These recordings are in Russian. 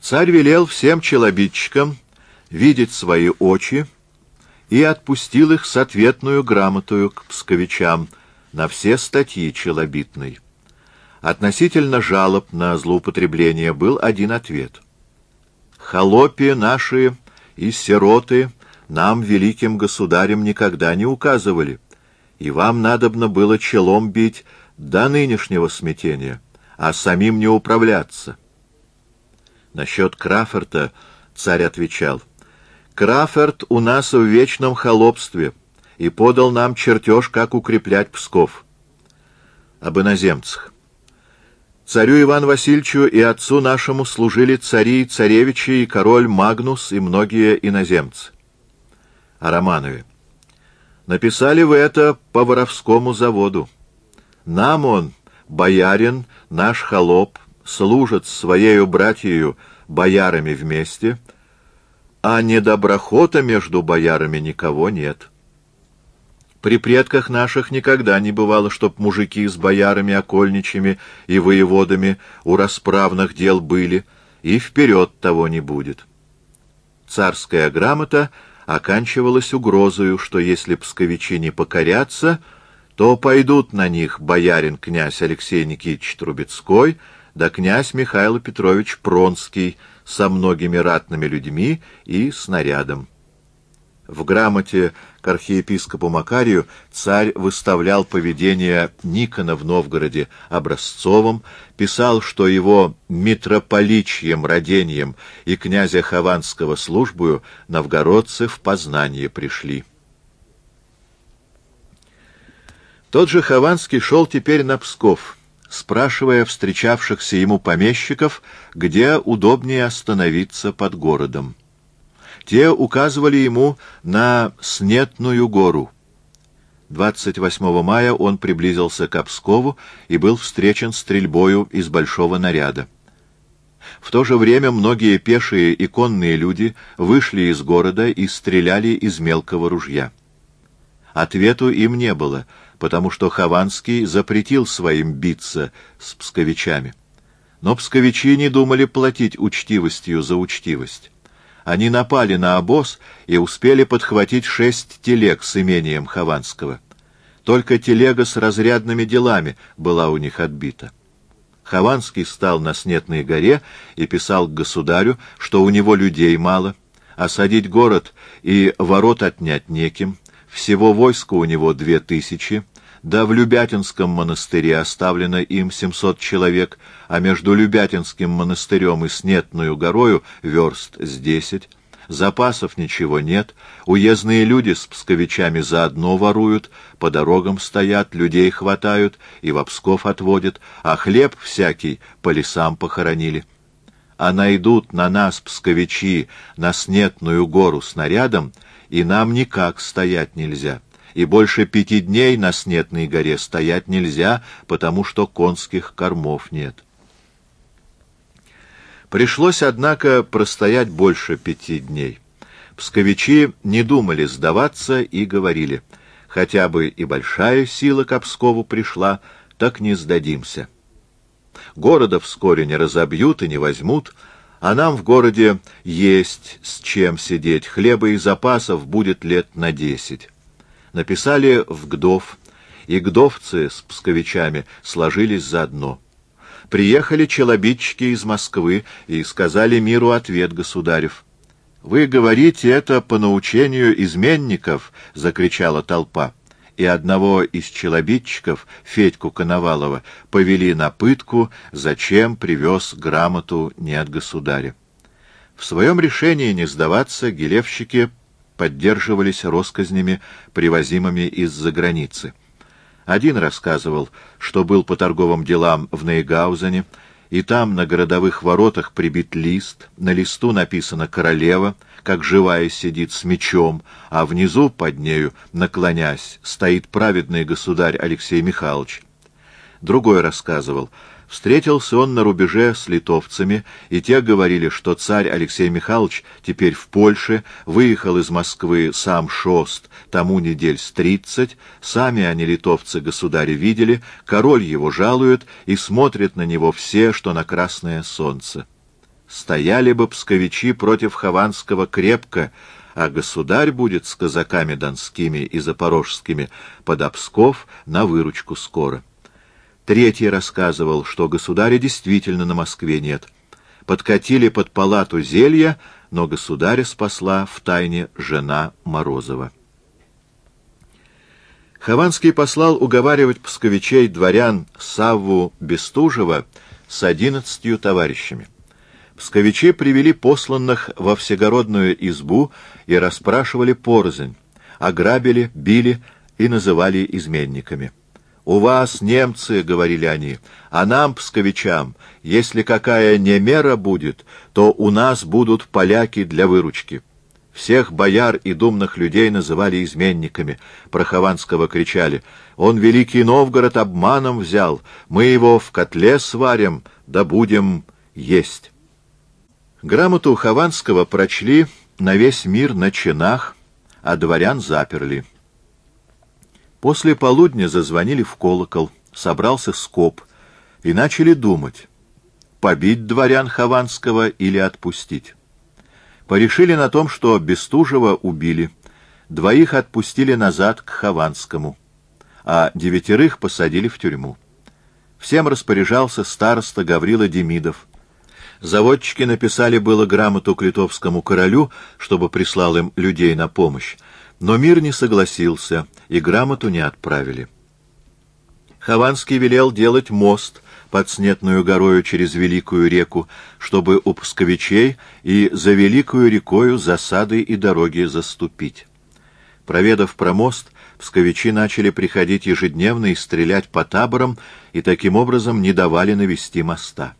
Царь велел всем челобитчикам видеть свои очи и отпустил их с ответную грамотою к псковичам на все статьи челобитной. Относительно жалоб на злоупотребление был один ответ. «Холопи наши и сироты нам, великим государем, никогда не указывали, и вам надобно было челом бить до нынешнего смятения, а самим не управляться». Насчет Краферта царь отвечал: «Краферт у нас в вечном холопстве и подал нам чертеж, как укреплять Псков». Об иноземцах. Царю Ивану Васильевичу и отцу нашему служили цари и царевичи, и король Магнус, и многие иноземцы. О Романове. Написали вы это по воровскому заводу. Нам он, боярин, наш холоп, служит с своею братьею боярами вместе, а недоброхота между боярами никого нет. При предках наших никогда не бывало, чтоб мужики с боярами, окольничьими и воеводами у расправных дел были, и вперед того не будет. Царская грамота оканчивалась угрозою, что если псковичи не покорятся, то пойдут на них боярин князь Алексей Никитич Трубецкой да князь Михаил Петрович Пронский со многими ратными людьми и снарядом. В грамоте к архиепископу Макарию царь выставлял поведение Никона в Новгороде образцовым, писал, что его митрополичьим родением и князя Хованского службою новгородцы в познание пришли. Тот же Хованский шел теперь на Псков, спрашивая встречавшихся ему помещиков, где удобнее остановиться под городом. Те указывали ему на Снетную гору. 28 мая он приблизился к Пскову и был встречен стрельбою из большого наряда. В то же время многие пешие и конные люди вышли из города и стреляли из мелкого ружья. Ответу им не было, потому что Хованский запретил своим биться с псковичами. Но псковичи не думали платить учтивостью за учтивость. Они напали на обоз и успели подхватить 6 телег с имением Хованского. Только телега с разрядными делами была у них отбита. Хованский стал на Снетной горе и писал к государю, что у него людей мало, осадить город и ворот отнять неким, всего войска у него 2000, да в Любятинском монастыре оставлено им 700 человек, а между Любятинским монастырем и Снетную горою верст с 10. Запасов ничего нет, уездные люди с псковичами заодно воруют, по дорогам стоят, людей хватают и во Псков отводят, а хлеб всякий по лесам похоронили. А найдут на нас псковичи на Снетную гору снарядом, и нам никак стоять нельзя. И больше 5 дней на Снетной горе стоять нельзя, потому что конских кормов нет. Пришлось, однако, простоять больше 5 дней. Псковичи не думали сдаваться и говорили: хотя бы и большая сила к Пскову пришла, так не сдадимся. Города вскоре не разобьют и не возьмут, а нам в городе есть с чем сидеть, хлеба и запасов будет лет на 10. Написали в Гдов, и гдовцы с псковичами сложились заодно. Приехали челобитчики из Москвы и сказали миру ответ государев. «Вы говорите это по научению изменников!» — закричала толпа. И одного из челобитчиков, Федьку Коновалова, повели на пытку, зачем привез грамоту не от государя. В своем решении не сдаваться гилевщики поддерживались россказнями, привозимыми из-за границы. Один рассказывал, что был по торговым делам в Нейгаузене, и там на городовых воротах прибит лист, на листу написано «Королева», как живая сидит с мечом, а внизу под нею, наклонясь, стоит праведный государь Алексей Михайлович. Другой рассказывал, встретился он на рубеже с литовцами, и те говорили, что царь Алексей Михайлович теперь в Польше, выехал из Москвы сам шост, тому недель с 30, сами они, литовцы, государя видели, король его жалует, и смотрят на него все, что на красное солнце. Стояли бы псковичи против Хованского крепко, а государь будет с казаками донскими и запорожскими под Псков на выручку скоро. Третий рассказывал, что государя действительно на Москве нет. Подкатили под палату зелья, но государя спасла втайне жена Морозова. Хованский послал уговаривать псковичей дворян Савву Бестужева с 11 товарищами. Псковичи привели посланных во всегородную избу и расспрашивали порознь, ограбили, били и называли изменниками. «У вас, немцы, — говорили они, — а нам, псковичам, если какая немера будет, то у нас будут поляки для выручки». Всех бояр и думных людей называли изменниками. Про Хованского кричали: «Он Великий Новгород обманом взял, мы его в котле сварим, да будем есть». Грамоту Хованского прочли на весь мир на чинах, а дворян заперли. После полудня зазвонили в колокол, собрался скоп, и начали думать, побить дворян Хованского или отпустить. Порешили на том, что Бестужева убили, 2 отпустили назад к Хованскому, а 9 посадили в тюрьму. Всем распоряжался староста Гаврила Демидов. Заводчики написали было грамоту к литовскому королю, чтобы прислал им людей на помощь, но мир не согласился, и грамоту не отправили. Хованский велел делать мост под Снетную горою через Великую реку, чтобы у псковичей и за Великую рекою засады и дороги заступить. Проведав про мост, псковичи начали приходить ежедневно и стрелять по таборам, и таким образом не давали навести моста.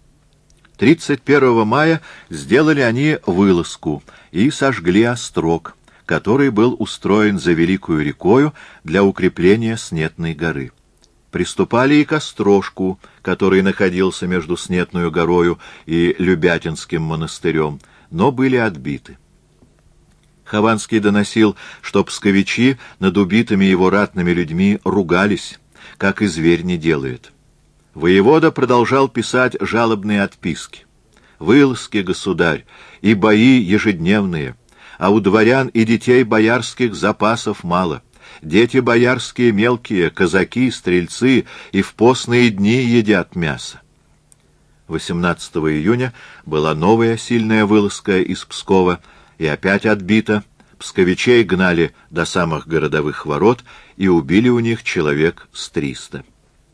31 мая сделали они вылазку и сожгли острог, который был устроен за Великую рекою для укрепления Снетной горы. Приступали и к острожку, который находился между Снетную горою и Любятинским монастырем, но были отбиты. Хованский доносил, что псковичи над убитыми его ратными людьми ругались, как и зверь не делает. Воевода продолжал писать жалобные отписки. «Вылазки, государь, и бои ежедневные, а у дворян и детей боярских запасов мало. Дети боярские мелкие, казаки, стрельцы, и в постные дни едят мясо». 18 июня была новая сильная вылазка из Пскова, и опять отбита. Псковичей гнали до самых городовых ворот и убили у них человек с 300.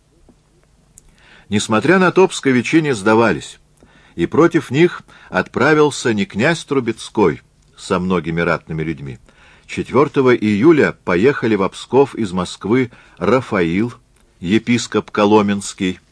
Несмотря на то, псковичи не сдавались, и против них отправился не князь Трубецкой со многими ратными людьми. 4 июля поехали в Псков из Москвы Рафаил, епископ Коломенский,